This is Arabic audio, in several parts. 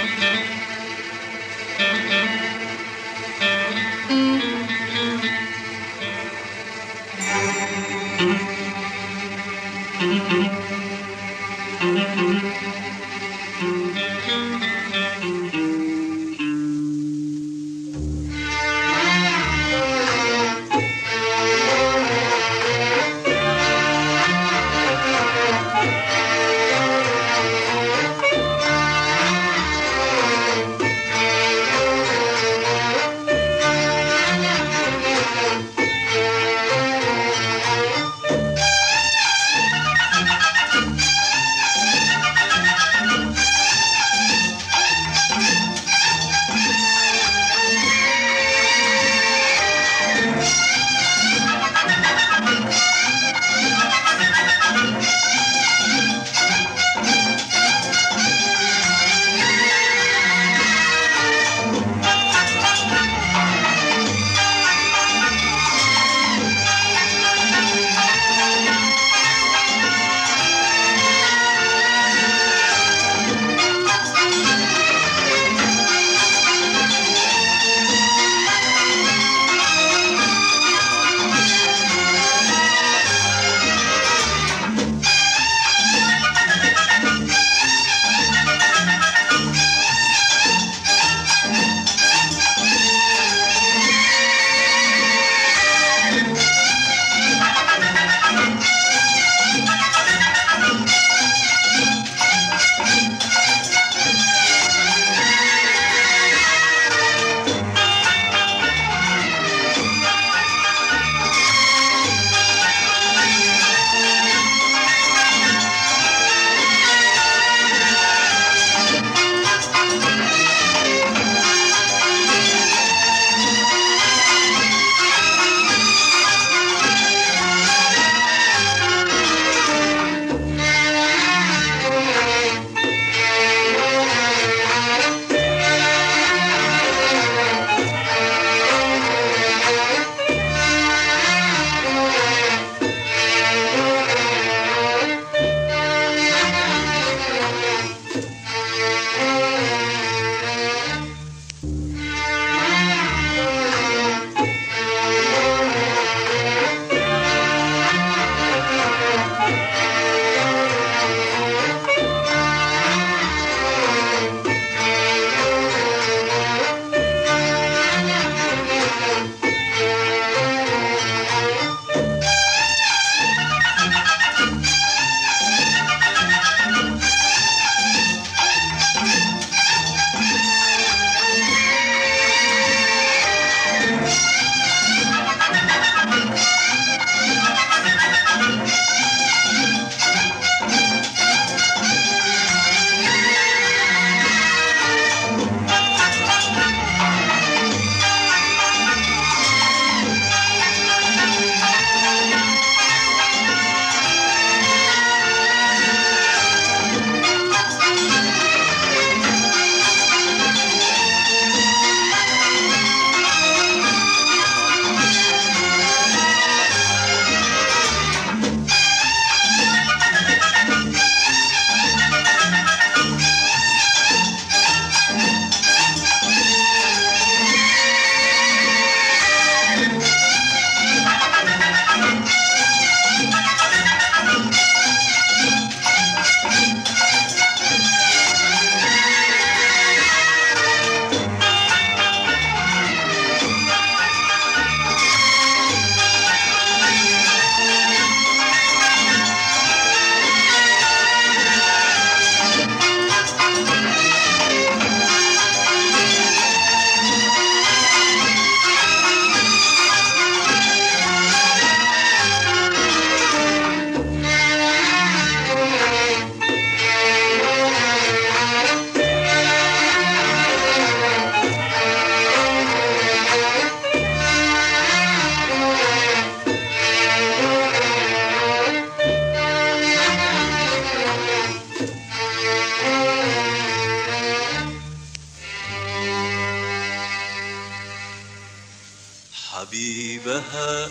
حبيبها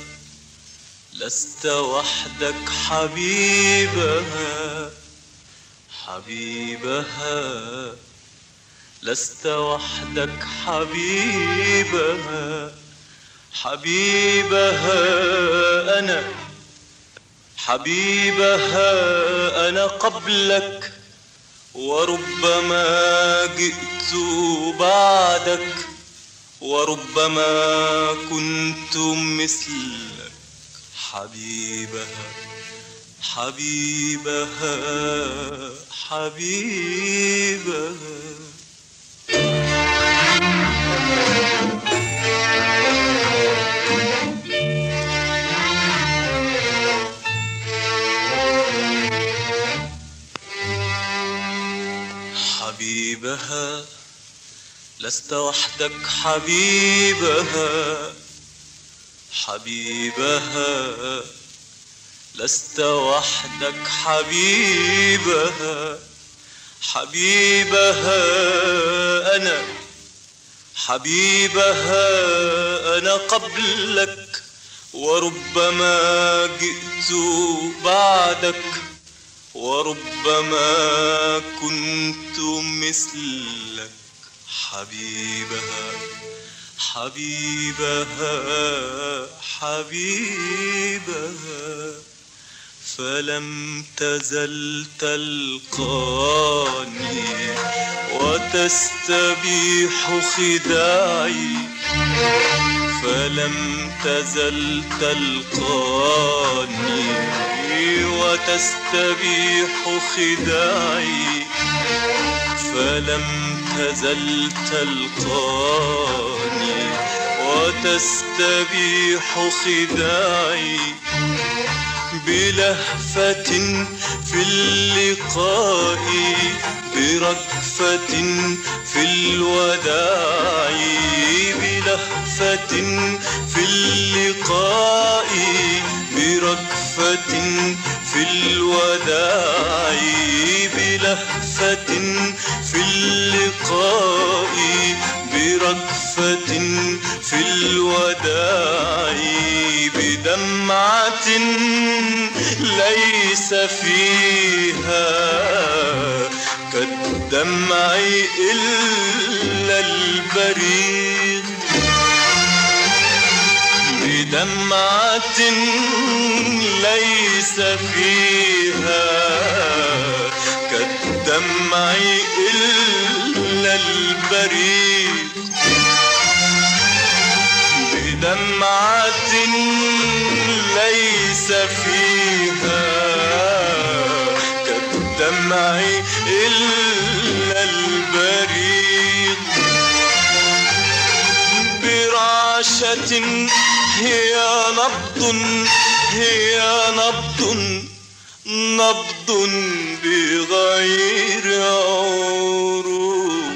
لست وحدك حبيبها، حبيبها لست وحدك حبيبها، حبيبها أنا، حبيبها أنا قبلك، وربما جئت بعدك، وربما كنت مثلك. حبيبها حبيبها حبيبها. حبيبها لست وحدك حبيبها، حبيبها لست وحدك حبيبها، حبيبها أنا، حبيبها أنا قبلك، وربما جئت بعدك، وربما كنت مثلك. حبيبها حبيبها حبيبها. فلم تزل تلقاني وتستبيح خداعي، فلم تزل تلقاني وتستبيح خداعي، فلم تزل تلقاني وتستبيح خداعي. بلهفة في اللقاء، بركفة في الوداع، بلهفة في اللقاء، بركفة في الوداع، بلهفة في اللقاء، بركفة في الوداع، بدمعة ليس فيها كالدمع إلا البريق، بدمعة ليس فيها كالدمع إلا البريق، بدمعة ليس فيها كالدمع إلا البريق. برعشة هي نبض، هي نبض، نبض بغير عروق.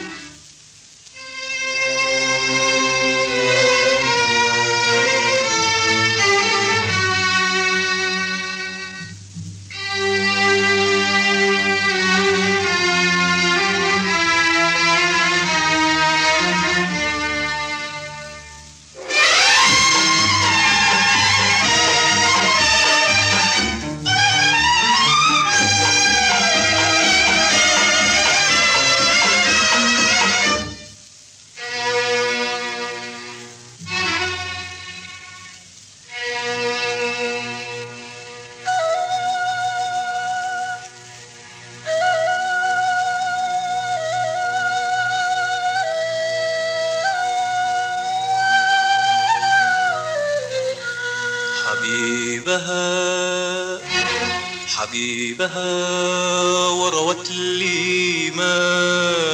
حبيبها حبيبها وروت لي ما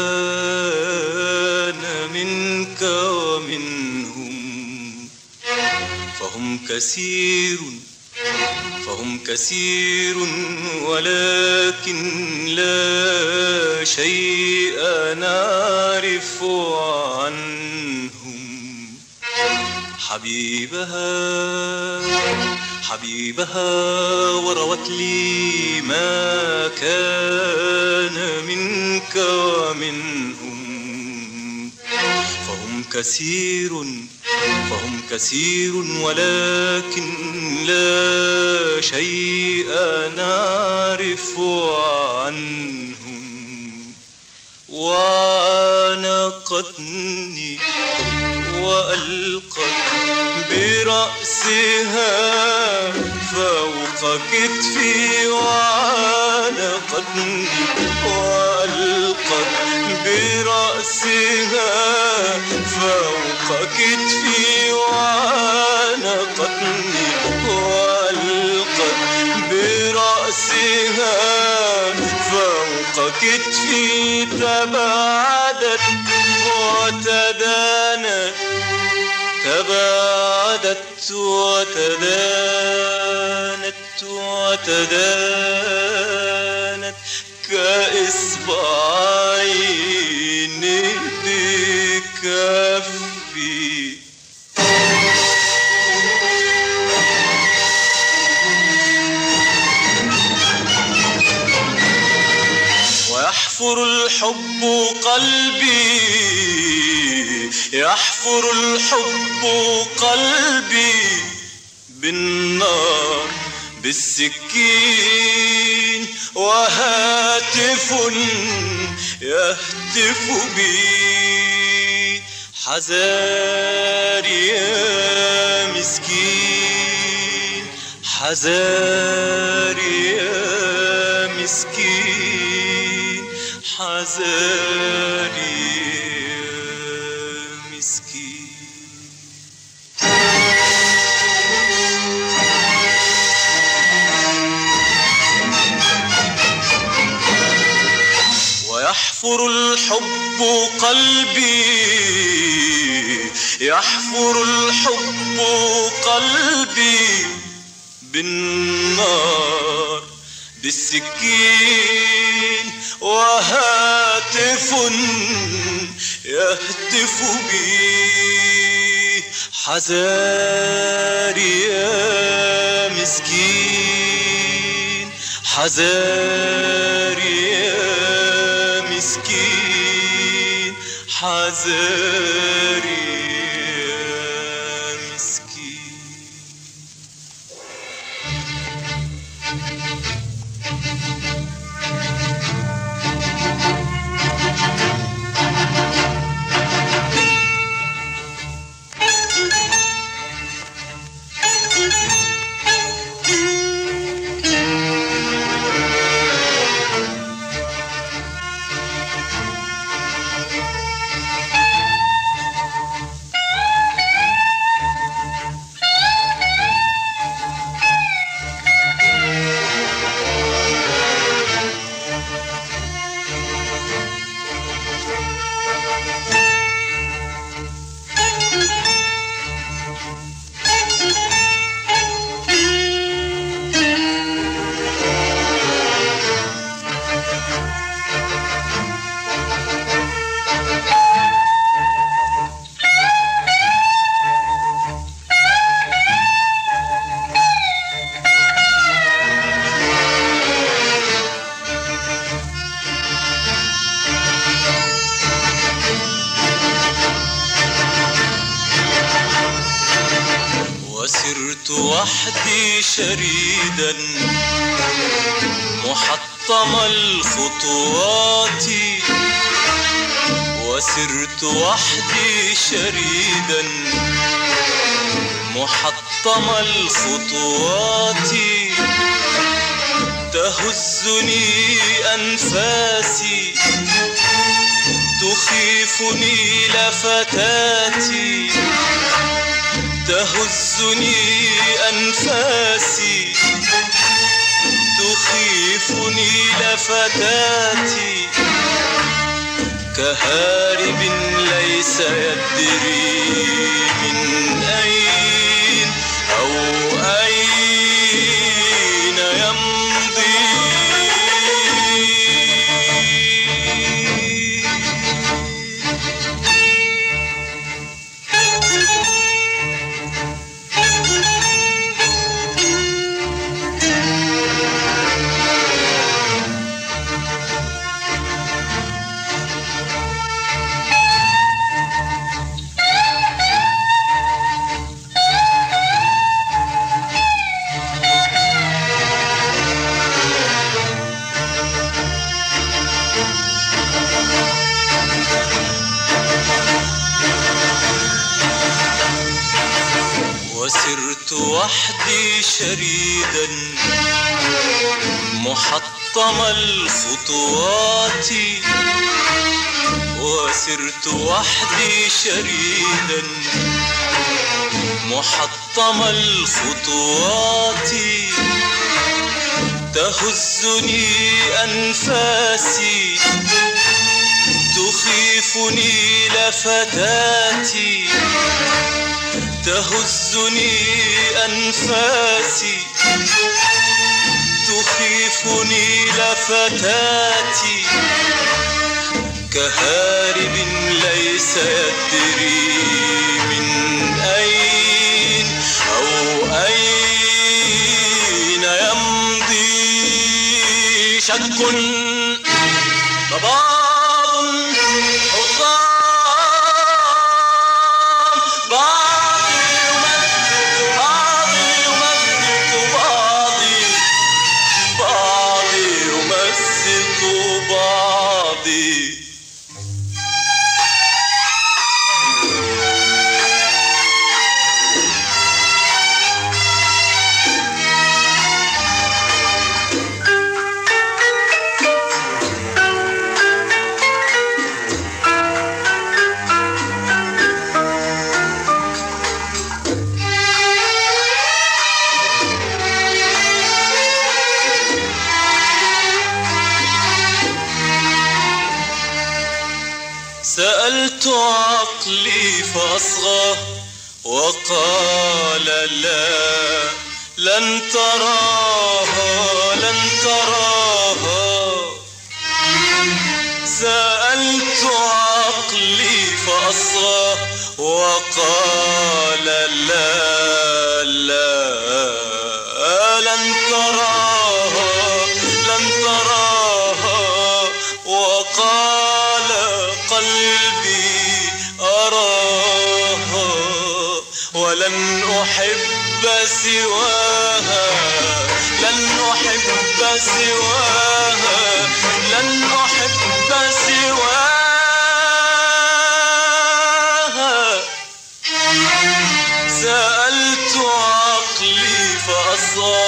كان منك ومنهم، فهم كثير فهم كثير ولكن لا شيء نعرف عنهم. حبيبها حبيبها وروت لي ما كان منك ومنهم، فهم كثير ولكن لا شيء نعرف عنهم. أخذتني وألقت برأسها فوق كتفي وعانقتني وألقت برأسها فوق كتفي وعانقتني وألقت برأسها فوق كتفي تباعدت وتدانت تباعدت وتدانت كإصبعين بكفي ويحفر الحب قلبي يحفر الحب قلبي بالنار بالسكين وهاتف يهتف بي حذاري يا مسكين حذاري يا مسكين حذاري يا مسكين ويحفر الحب قلبي يحفر الحب قلبي بالنار بالسكين وهاتف يهتف بي حذاري يا مسكين حذاري يا مسكين حذاري يا مسكين وسرت وحدي شريدا محطم الخطوات وسرت وحدي شريدا محطم الخطوات تهزني أنفاسي تخيفني لفتاتي تهزني أنفاسي تخيفني لفتاتي كهارب ليس يدري من أين أو أين يمضي وسرت وحدي شريدا محطم الخطوات، وسرت وحدي شريدا محطم الخطوات، تهزني أنفاسي تخيفني لفتاتي، تهزني أنفاسي تخيفني لفتاتي، كهارب ليس يدري من أين أو أين يمضي، شك ضباب حطام، بعضي يمثل بعضي، بعضي يمثل بعضي. سألت عقلي فأصغى وقال لا، لن تراها لن تراها. سألت عقلي فأصغى وقال لا لا، لن تراها لن تراها. وقال قلبي أراها ولن أحب سواها، لن أحب سواها، لن أحب سواها. سألت عقلي فأصغى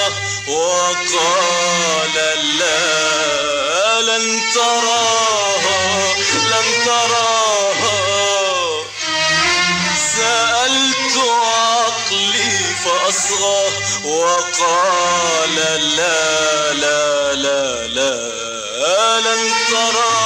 وقال لا، لن تراها لن تراها. سألت عقلي فأصغى وقال لا لا لا لا، لن تراها.